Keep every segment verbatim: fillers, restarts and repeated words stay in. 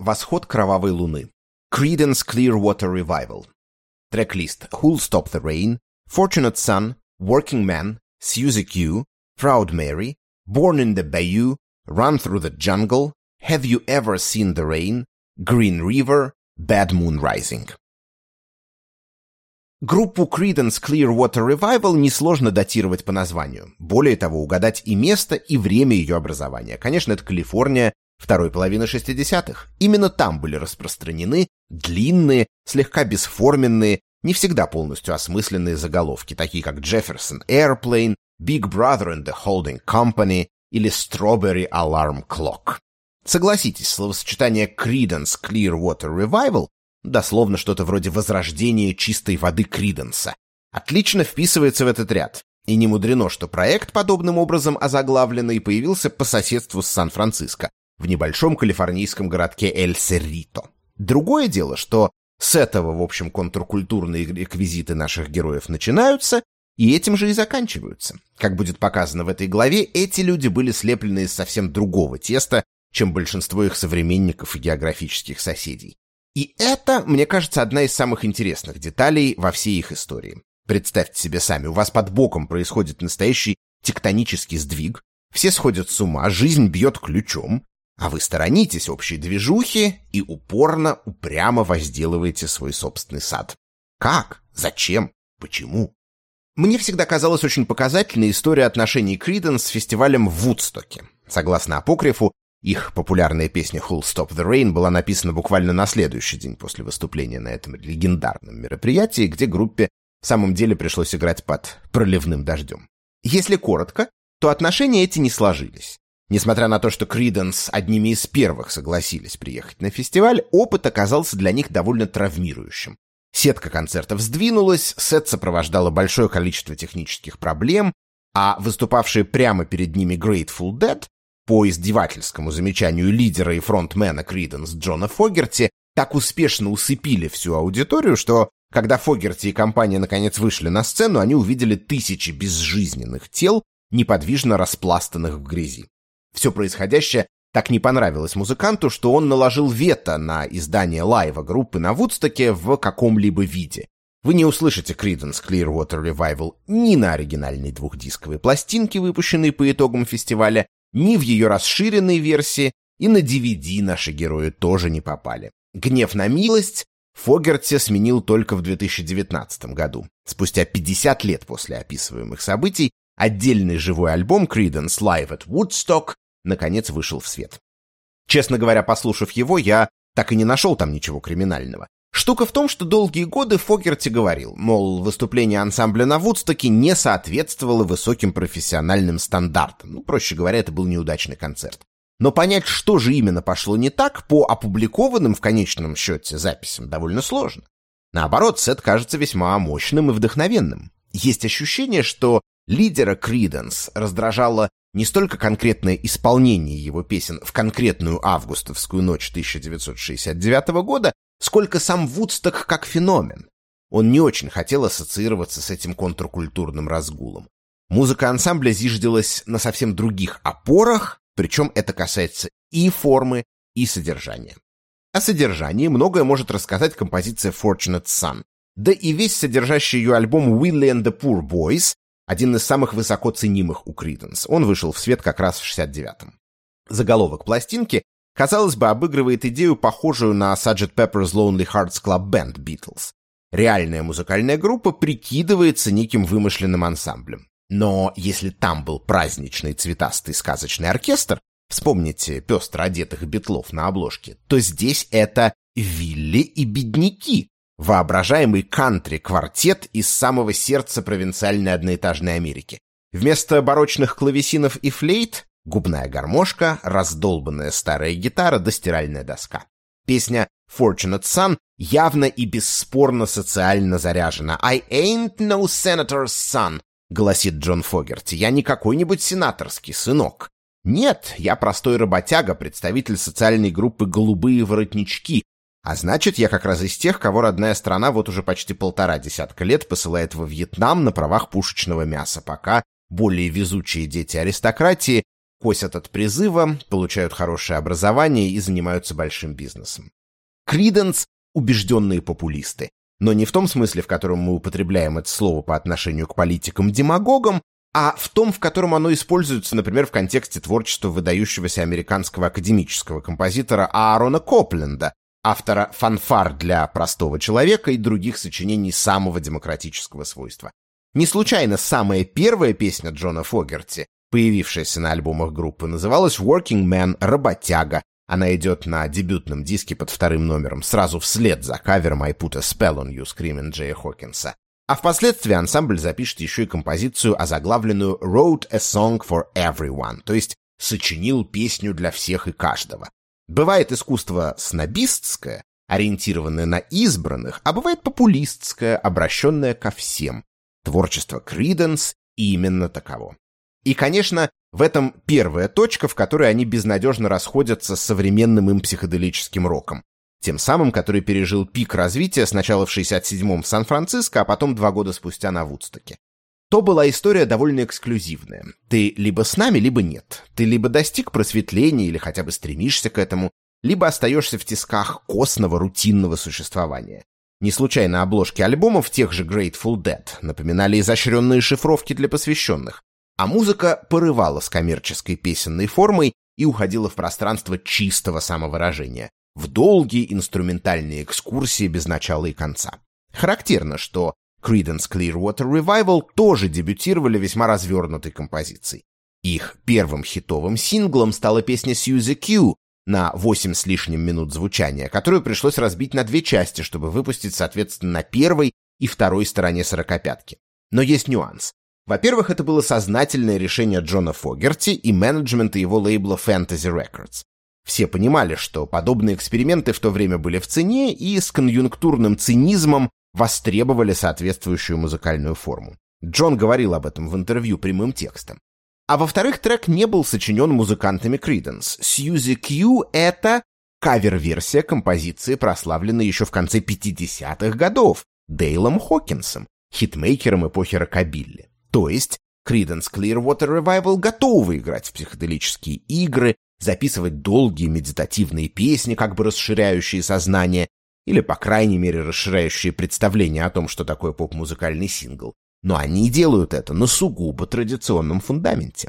«Восход кровавой луны». Creedence Clearwater Revival. Трек-лист Who'll Stop the Rain, Fortunate Son, Working Man, Suzy Q, Proud Mary, Born in the Bayou, Run Through the Jungle, Have You Ever Seen the Rain, Green River, Bad Moon Rising. Группу Creedence Clearwater Revival несложно датировать по названию. Более того, угадать и место, и время ее образования. Конечно, это Калифорния второй половины шестидесятых. Именно там были распространены длинные, слегка бесформенные, не всегда полностью осмысленные заголовки, такие как Jefferson Airplane, Big Brother and the Holding Company или Strawberry Alarm Clock. Согласитесь, словосочетание Creedence Clearwater Revival дословно что-то вроде возрождения чистой воды Криденса. Отлично вписывается в этот ряд. И не мудрено, что проект, подобным образом озаглавленный, появился по соседству с Сан-Франциско, в небольшом калифорнийском городке Эль-Серрито. Другое дело, что с этого, в общем, контркультурные реквизиты наших героев начинаются, и этим же и заканчиваются. Как будет показано в этой главе, эти люди были слеплены из совсем другого теста, чем большинство их современников и географических соседей. И это, мне кажется, одна из самых интересных деталей во всей их истории. Представьте себе сами, у вас под боком происходит настоящий тектонический сдвиг, все сходят с ума, жизнь бьет ключом, а вы сторонитесь общей движухи и упорно, упрямо возделываете свой собственный сад. Как? Зачем? Почему? Мне всегда казалась очень показательной история отношений Creedence с фестивалем в Вудстоке. Согласно апокрифу, их популярная песня «Who'll Stop the Rain» была написана буквально на следующий день после выступления на этом легендарном мероприятии, где группе в самом деле пришлось играть под проливным дождем. Если коротко, то отношения эти не сложились. Несмотря на то, что Creedence одними из первых согласились приехать на фестиваль, опыт оказался для них довольно травмирующим. Сетка концертов сдвинулась, сет сопровождало большое количество технических проблем, а выступавшие прямо перед ними Grateful Dead, по издевательскому замечанию лидера и фронтмена Creedence Джона Фогерти, так успешно усыпили всю аудиторию, что, когда Фогерти и компания наконец вышли на сцену, они увидели тысячи безжизненных тел, неподвижно распластанных в грязи. Все происходящее так не понравилось музыканту, что он наложил вето на издание лайва группы на Вудстоке в каком-либо виде. Вы не услышите Creedence Clearwater Revival ни на оригинальной двухдисковой пластинке, выпущенной по итогам фестиваля, ни в ее расширенной версии, и на ди ви ди наши герои тоже не попали. «Гнев на милость» Фогерти сменил только в две тысячи девятнадцатом году. Спустя пятьдесят лет после описываемых событий отдельный живой альбом Creedence Live at Woodstock наконец вышел в свет. Честно говоря, послушав его, я так и не нашел там ничего криминального. Штука в том, что долгие годы Фогерти говорил, мол, выступление ансамбля на Вудстоке не соответствовало высоким профессиональным стандартам. Ну, проще говоря, это был неудачный концерт. Но понять, что же именно пошло не так, по опубликованным в конечном счете записям довольно сложно. Наоборот, сет кажется весьма мощным и вдохновенным. Есть ощущение, что лидера Creedence раздражало не столько конкретное исполнение его песен в конкретную августовскую ночь тысяча девятьсот шестьдесят девятого года, сколько сам Вудсток как феномен. Он не очень хотел ассоциироваться с этим контркультурным разгулом. Музыка ансамбля зиждилась на совсем других опорах, причем это касается и формы, и содержания. О содержании многое может рассказать композиция Fortunate Son, да и весь содержащий ее альбом Willie and the Poor Boys, один из самых высоко ценимых у Creedence. Он вышел в свет как раз в шестьдесят девятом. Заголовок пластинки, казалось бы, обыгрывает идею, похожую на сарджент Pepper's Lonely Hearts Club Band Beatles. Реальная музыкальная группа прикидывается неким вымышленным ансамблем. Но если там был праздничный цветастый сказочный оркестр, вспомните пестро одетых битлов на обложке, то здесь это вилли и бедняки, воображаемый кантри-квартет из самого сердца провинциальной одноэтажной Америки. Вместо барочных клавесинов и флейт — губная гармошка, раздолбанная старая гитара да стиральная доска. Песня Fortunate Son явно и бесспорно социально заряжена. «I ain't no senator's son», — гласит Джон Фогерти. «Я не какой-нибудь сенаторский сынок. Нет, я простой работяга, представитель социальной группы «Голубые воротнички», а значит, я как раз из тех, кого родная страна вот уже почти полтора десятка лет посылает во Вьетнам на правах пушечного мяса, пока более везучие дети аристократии косят от призыва, получают хорошее образование и занимаются большим бизнесом. Creedence — убежденные популисты, но не в том смысле, в котором мы употребляем это слово по отношению к политикам-демагогам, а в том, в котором оно используется, например, в контексте творчества выдающегося американского академического композитора Аарона Копленда, автора «Фанфар для простого человека» и других сочинений самого демократического свойства. Не случайно самая первая песня Джона Фогерти, появившаяся на альбомах группы, называлась «Working Man» — «Работяга». Она идет на дебютном диске под вторым номером, сразу вслед за кавером «I Put a Spell on You» Screamin' Джея Хокинса. А впоследствии ансамбль запишет еще и композицию, озаглавленную «Wrote a Song for Everyone», то есть «сочинил песню для всех и каждого». Бывает искусство снобистское, ориентированное на избранных, а бывает популистское, обращенное ко всем. Творчество Creedence именно таково. И, конечно, в этом первая точка, в которой они безнадежно расходятся с современным им психоделическим роком. Тем самым, который пережил пик развития сначала в шестьдесят седьмом в Сан-Франциско, а потом два года спустя на Вудстоке. То была история довольно эксклюзивная. Ты либо с нами, либо нет. Ты либо достиг просветления или хотя бы стремишься к этому, либо остаешься в тисках костного рутинного существования. Не случайно обложки альбомов тех же Grateful Dead напоминали изощренные шифровки для посвященных, а музыка порывала с коммерческой песенной формой и уходила в пространство чистого самовыражения, в долгие инструментальные экскурсии без начала и конца. Характерно, что Creedence Clearwater Revival тоже дебютировали весьма развернутой композицией. Их первым хитовым синглом стала песня Сьюзи Кью на восемь с лишним минут звучания, которую пришлось разбить на две части, чтобы выпустить, соответственно, на первой и второй стороне сорокопятки. Но есть нюанс. Во-первых, это было сознательное решение Джона Фогерти и менеджмента его лейбла Fantasy Records. Все понимали, что подобные эксперименты в то время были в цене и с конъюнктурным цинизмом востребовали соответствующую музыкальную форму. Джон говорил об этом в интервью прямым текстом. А во-вторых, трек не был сочинен музыкантами Creedence. Сьюзи Кью — это кавер-версия композиции, прославленной еще в конце пятидесятых годов Дейлом Хокинсом, хитмейкером эпохи рокобилли. То есть Creedence Clearwater Revival готовы играть в психоделические игры, записывать долгие медитативные песни, как бы расширяющие сознание, или, по крайней мере, расширяющие представление о том, что такое поп-музыкальный сингл. Но они делают это на сугубо традиционном фундаменте.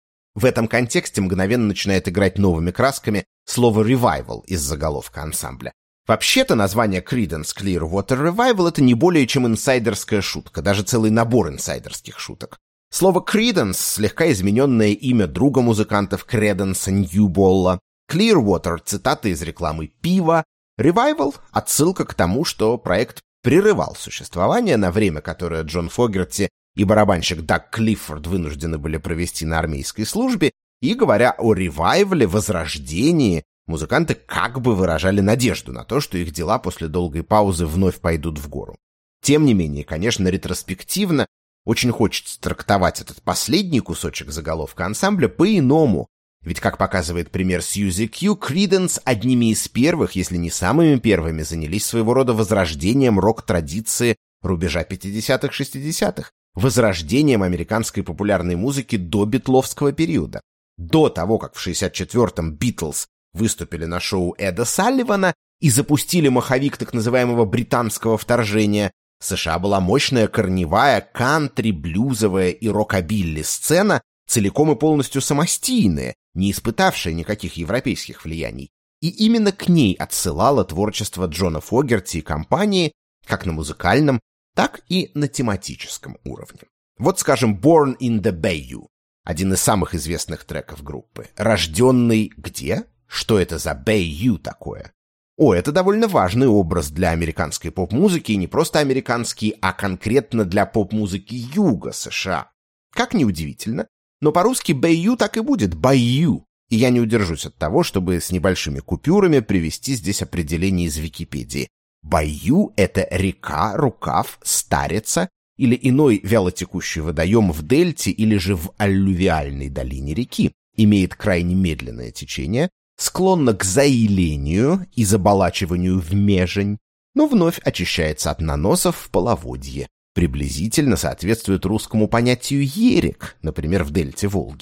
В этом контексте мгновенно начинает играть новыми красками слово «revival» из заголовка ансамбля. Вообще-то название Creedence Clearwater Revival — это не более чем инсайдерская шутка, даже целый набор инсайдерских шуток. Слово Creedence — слегка измененное имя друга музыкантов Креденса Ньюболла, Clearwater — цитата из рекламы пива, Revival — отсылка к тому, что проект прерывал существование на время, которое Джон Фогерти и барабанщик Даг Клиффорд вынуждены были провести на армейской службе, и, говоря о ревайвале, возрождении, музыканты как бы выражали надежду на то, что их дела после долгой паузы вновь пойдут в гору. Тем не менее, конечно, ретроспективно очень хочется трактовать этот последний кусочек заголовка ансамбля по-иному, ведь, как показывает пример Сьюзи Кью, Creedence одними из первых, если не самыми первыми, занялись своего рода возрождением рок-традиции рубежа пятидесятых-шестидесятых, возрождением американской популярной музыки до битловского периода. До того, как в шестьдесят четвёртом Битлз выступили на шоу Эда Салливана и запустили маховик так называемого британского вторжения, США была мощная корневая кантри, блюзовая и рокобилли сцена, целиком и полностью самостийная, не испытавшая никаких европейских влияний. И именно к ней отсылало творчество Джона Фогерти и компании как на музыкальном, так и на тематическом уровне. Вот, скажем, «Born in the Bayou», один из самых известных треков группы. Рожденный где? Что это за Bayou такое? О, это довольно важный образ для американской поп-музыки, и не просто американский, а конкретно для поп-музыки юга США. Как ни удивительно, но по-русски Bayou так и будет «Байю», и я не удержусь от того, чтобы с небольшими купюрами привести здесь определение из Википедии. Байю — это река, рукав, старица или иной вялотекущий водоем в дельте или же в аллювиальной долине реки, имеет крайне медленное течение, склонна к заилению и заболачиванию в межень, но вновь очищается от наносов в половодье. Приблизительно соответствует русскому понятию «ерек», например, в дельте Волги.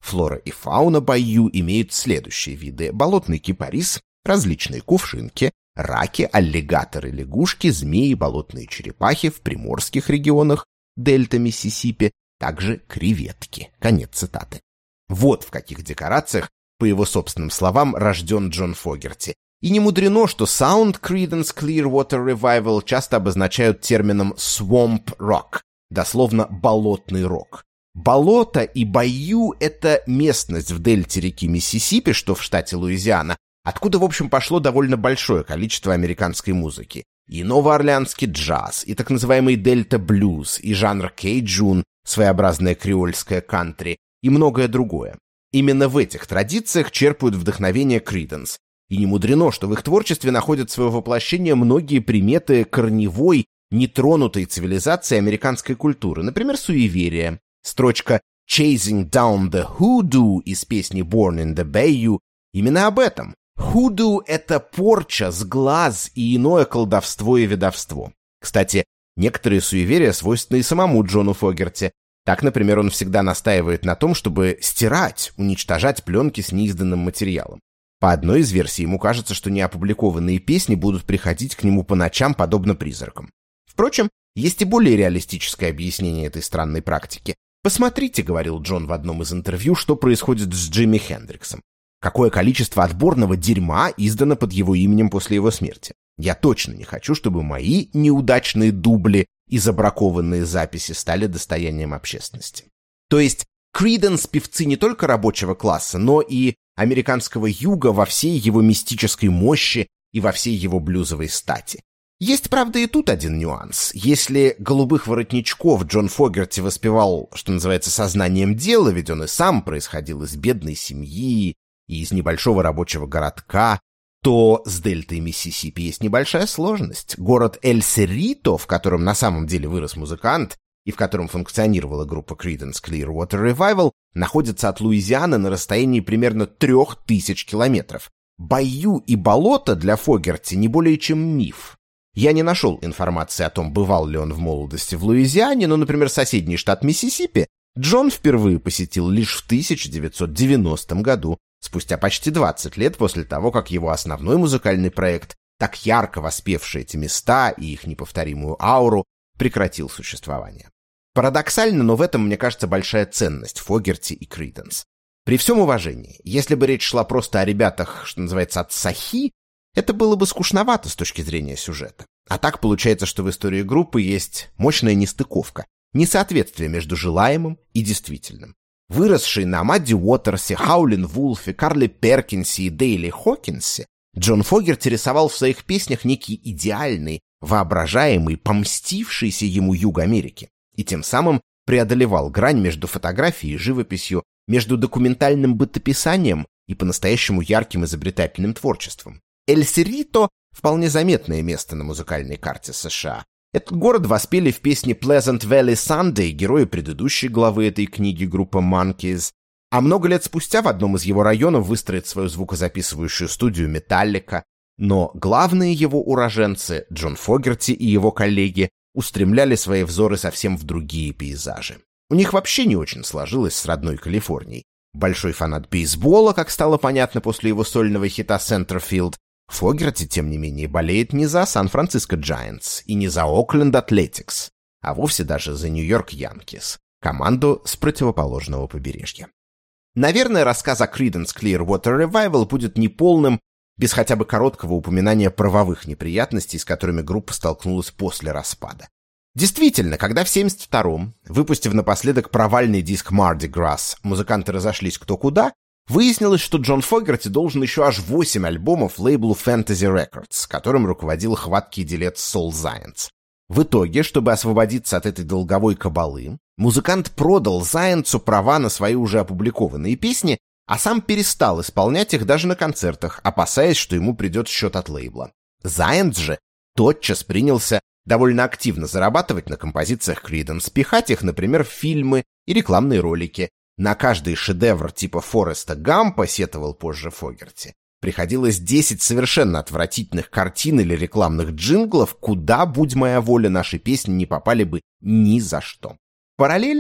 Флора и фауна Байю имеют следующие виды: болотный кипарис, различные кувшинки, раки, аллигаторы, лягушки, змеи, болотные черепахи в приморских регионах, дельта Миссисипи, также креветки. Конец цитаты. Вот в каких декорациях, по его собственным словам, рожден Джон Фогерти. И не мудрено, что саунд Creedence Clearwater Revival часто обозначают термином swamp rock, дословно болотный рок. Болото и Байю — это местность в дельте реки Миссисипи, что в штате Луизиана, откуда, в общем, пошло довольно большое количество американской музыки. И новоорлеанский джаз, и так называемый дельта-блюз, и жанр кейджун, своеобразное креольское кантри, и многое другое. Именно в этих традициях черпают вдохновение Creedence. И не мудрено, что в их творчестве находят свое воплощение многие приметы корневой, нетронутой цивилизации американской культуры, например, суеверие. Строчка «Chasing down the hoodoo» из песни «Born in the Bayou» именно об этом. Худу — это порча, сглаз и иное колдовство и ведовство. Кстати, некоторые суеверия свойственны и самому Джону Фогерти. Так, например, он всегда настаивает на том, чтобы стирать, уничтожать пленки с неизданным материалом. По одной из версий ему кажется, что неопубликованные песни будут приходить к нему по ночам, подобно призракам. Впрочем, есть и более реалистическое объяснение этой странной практики. «Посмотрите», — говорил Джон в одном из интервью, что происходит с Джимми Хендриксом. Какое количество отборного дерьма издано под его именем после его смерти. Я точно не хочу, чтобы мои неудачные дубли и забракованные записи стали достоянием общественности. То есть Creedence — певцы не только рабочего класса, но и американского юга во всей его мистической мощи и во всей его блюзовой стати. Есть, правда, и тут один нюанс. Если «Голубых воротничков» Джон Фогерти воспевал, что называется, сознанием дела, ведь он и сам происходил из бедной семьи и из небольшого рабочего городка, то с дельтой Миссисипи есть небольшая сложность. Город Эль-Серрито, в котором на самом деле вырос музыкант и в котором функционировала группа Creedence Clearwater Revival, находится от Луизианы на расстоянии примерно трех тысяч километров. Байю и болото для Фогерти не более чем миф. Я не нашел информации о том, бывал ли он в молодости в Луизиане, но, например, соседний штат Миссисипи Джон впервые посетил лишь в тысяча девятьсот девяностом году, спустя почти двадцать лет после того, как его основной музыкальный проект, так ярко воспевший эти места и их неповторимую ауру, прекратил существование. Парадоксально, но в этом, мне кажется, большая ценность Фогерти и Creedence. При всем уважении, если бы речь шла просто о ребятах, что называется, от сахи, это было бы скучновато с точки зрения сюжета. А так получается, что в истории группы есть мощная нестыковка, несоответствие между желаемым и действительным. Выросший на Мадди Уотерсе, Хаулин Вулфе, Карле Перкинсе и Дейли Хокинсе, Джон Фогерти рисовал в своих песнях некий идеальный, воображаемый, помстившийся ему юг Америки, и тем самым преодолевал грань между фотографией и живописью, между документальным бытописанием и по-настоящему ярким изобретательным творчеством. Эль-Серрито — вполне заметное место на музыкальной карте США. Этот город воспели в песне Pleasant Valley Sunday герои предыдущей главы этой книги группа Monkees, а много лет спустя в одном из его районов выстроит свою звукозаписывающую студию Metallica. Но главные его уроженцы, Джон Фогерти и его коллеги, устремляли свои взоры совсем в другие пейзажи. У них вообще не очень сложилось с родной Калифорнией. Большой фанат бейсбола, как стало понятно после его сольного хита «Центерфилд», Фогерти, тем не менее, болеет не за Сан-Франциско Giants и не за Окленд Атлетикс, а вовсе даже за Нью-Йорк Янкис, команду с противоположного побережья. Наверное, рассказ о Creedence Clearwater Revival будет неполным без хотя бы короткого упоминания правовых неприятностей, с которыми группа столкнулась после распада. Действительно, когда в семьдесят втором, выпустив напоследок провальный диск Mardi Gras, музыканты разошлись кто куда, выяснилось, что Джон Фогерти должен еще аж восемь альбомов лейблу Fantasy Records, которым руководил хваткий делец Сол Зайнц. В итоге, чтобы освободиться от этой долговой кабалы, музыкант продал Зайнцу права на свои уже опубликованные песни, а сам перестал исполнять их даже на концертах, опасаясь, что ему придет счет от лейбла. Зайнц же тотчас принялся довольно активно зарабатывать на композициях Creedence, пихать их, например, в фильмы и рекламные ролики. На каждый шедевр типа Фореста Гампа, сетовал позже Фогерти, приходилось десять совершенно отвратительных картин или рекламных джинглов, куда, будь моя воля, наши песни не попали бы ни за что. Параллельно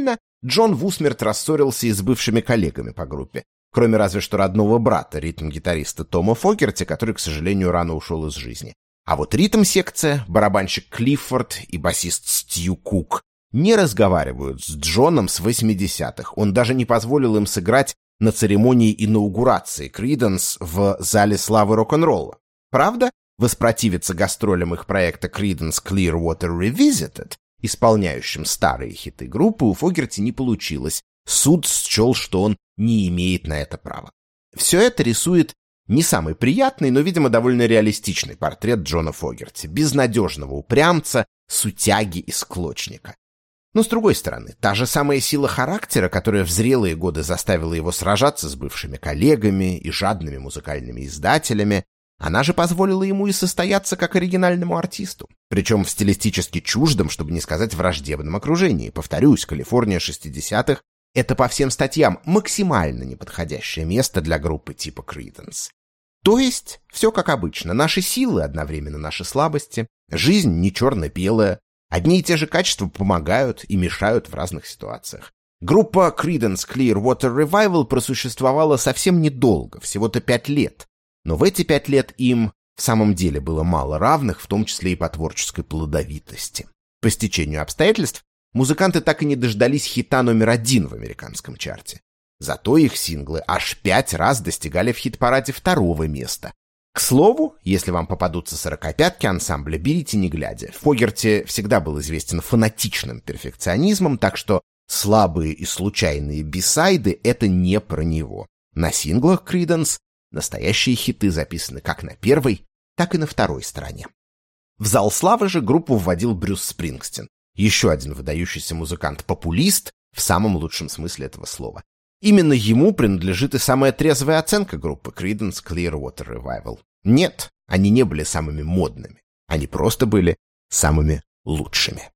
Джон в усмерть рассорился и с бывшими коллегами по группе, кроме разве что родного брата, ритм-гитариста Тома Фогерти, который, к сожалению, рано ушел из жизни. А вот ритм-секция, барабанщик Клиффорд и басист Стью Кук не разговаривают с Джоном с восьмидесятых. Он даже не позволил им сыграть на церемонии инаугурации Creedence в зале славы рок-н-ролла. Правда, воспротивиться гастролям их проекта Creedence Clearwater Revisited, исполняющим старые хиты группы, у Фогерти не получилось. Суд счел, что он не имеет на это права. Все это рисует не самый приятный, но, видимо, довольно реалистичный портрет Джона Фогерти, безнадежного упрямца, сутяги и склочника. Но, с другой стороны, та же самая сила характера, которая в зрелые годы заставила его сражаться с бывшими коллегами и жадными музыкальными издателями, она же позволила ему и состояться как оригинальному артисту, причем в стилистически чуждом, чтобы не сказать враждебном окружении. Повторюсь, Калифорния шестидесятых — это по всем статьям максимально неподходящее место для группы типа Creedence. То есть, все как обычно, наши силы одновременно наши слабости, жизнь не черно-белая, одни и те же качества помогают и мешают в разных ситуациях. Группа Creedence Clearwater Revival просуществовала совсем недолго, всего-то пять лет, но в эти пять лет им в самом деле было мало равных, в том числе и по творческой плодовитости. По стечению обстоятельств музыканты так и не дождались хита номер один в американском чарте. Зато их синглы аж пять раз достигали в хит-параде второго места. К слову, если вам попадутся сорокопятки ансамбля, берите не глядя. Фогерти всегда был известен фанатичным перфекционизмом, так что слабые и случайные бисайды — это не про него. На синглах Creedence настоящие хиты записаны как на первой, так и на второй стороне. В зал славы же группу вводил Брюс Спрингстин, еще один выдающийся музыкант-популист в самом лучшем смысле этого слова. Именно ему принадлежит и самая трезвая оценка группы Creedence Clearwater Revival. Нет, они не были самыми модными, они просто были самыми лучшими.